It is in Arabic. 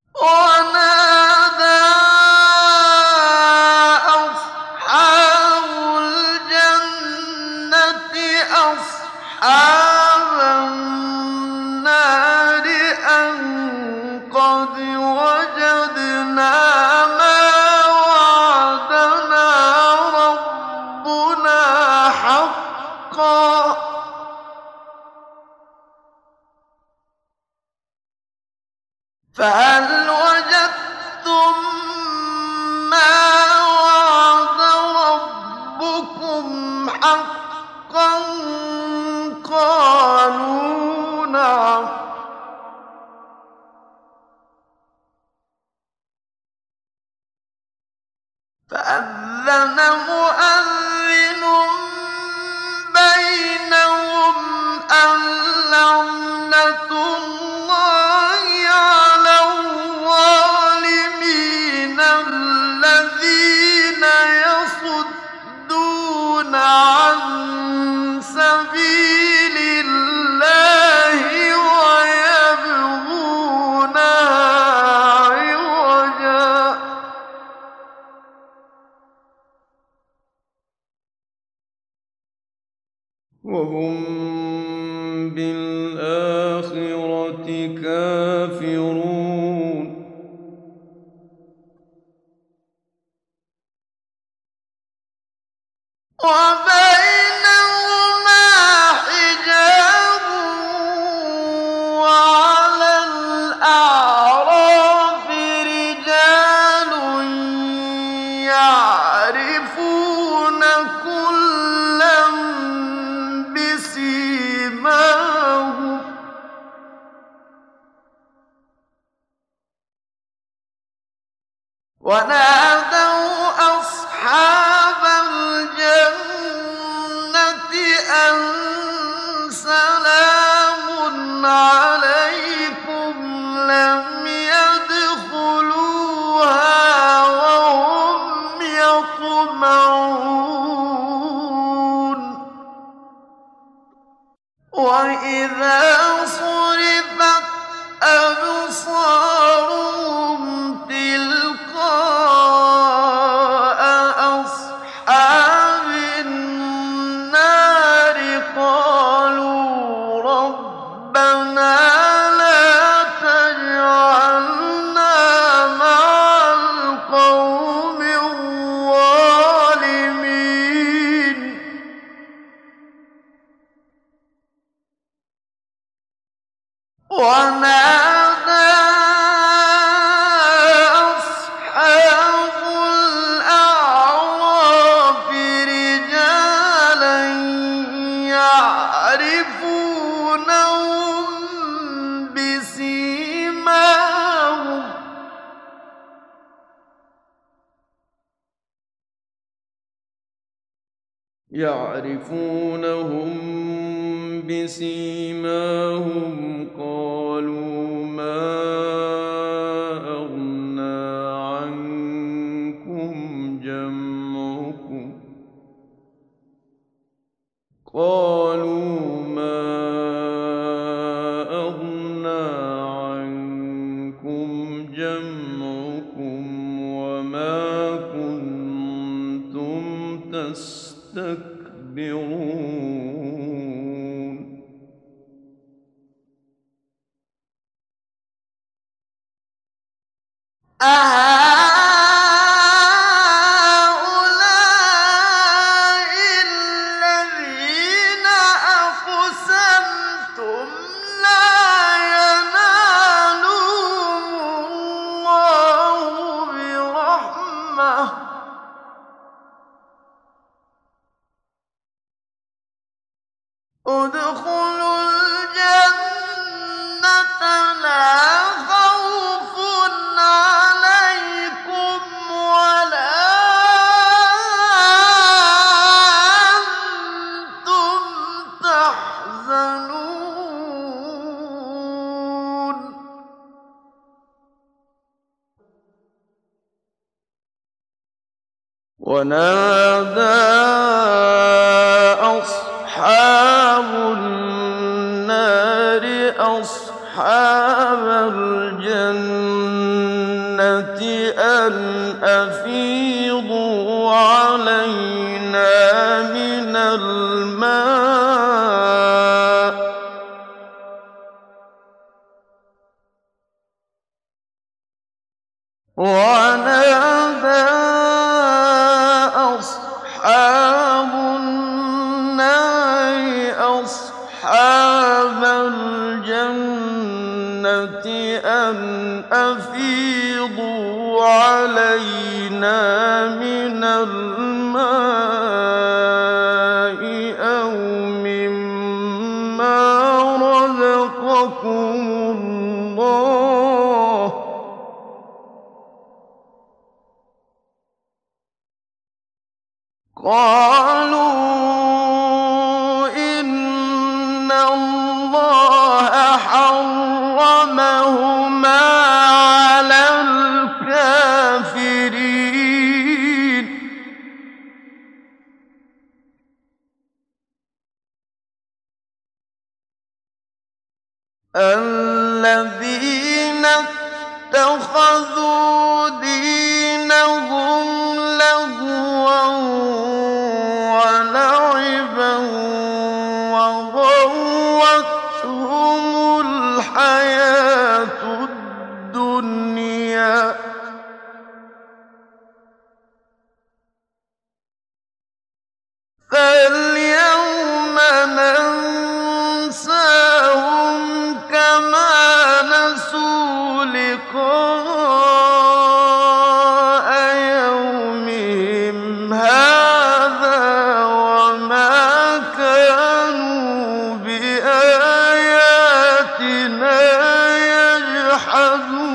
ونادى أصحاب الجنة أصحاب النار أن قد وجدنا ما وعدنا ربنا حقا فهل وجدتم ما وعد ربكم حقا قالوا نعم فأذن مؤذن بينهم أن لعنة الله على الظالمين الذين يصدون عن سبيل الله ويبغونها عوجا وهم بالآخرة كافرون وبينهما حجاب وعلى الأعراف رجال يعرفون كلا بسيماهم ونادوا أصحاب الجنة أن سلام عليكم لم يدخلوها وهم يطمعون وإذا صرفت أبصارهم تلقاء أصحاب النار قالوا ربنا لا تجعلنا مع القوم الظالمين ونادى أصحاب الأعراف رجالا يعرفونهم بسيماهم قالوا ما أغنى عنكم جمعكم قالوا ما أغنى عنكم جمعكم وما كنتم تستكبرون أهؤلاء الذين أقسمتم لا ينالهم الله برحمة ادخلوا الجنة لا خوف عليكم ولا أنتم تحزنون ونادى أصحاب النار أصحاب أصحاب الجنة أن أفيضوا علينا من الماء ونادى أصحاب النار أصحاب الجنة أن أفيضوا علينا من الماء أو مما رزقكم الله قالوا إن الله حرمهما على الكافرين الذين اتخذوا دينهم لهوا ولعبا وغرتهم الحياة الدنيا فاليوم ننساهم كما نسوا لقاء يومهم هذا وما كانوا بآياتنا يجحدون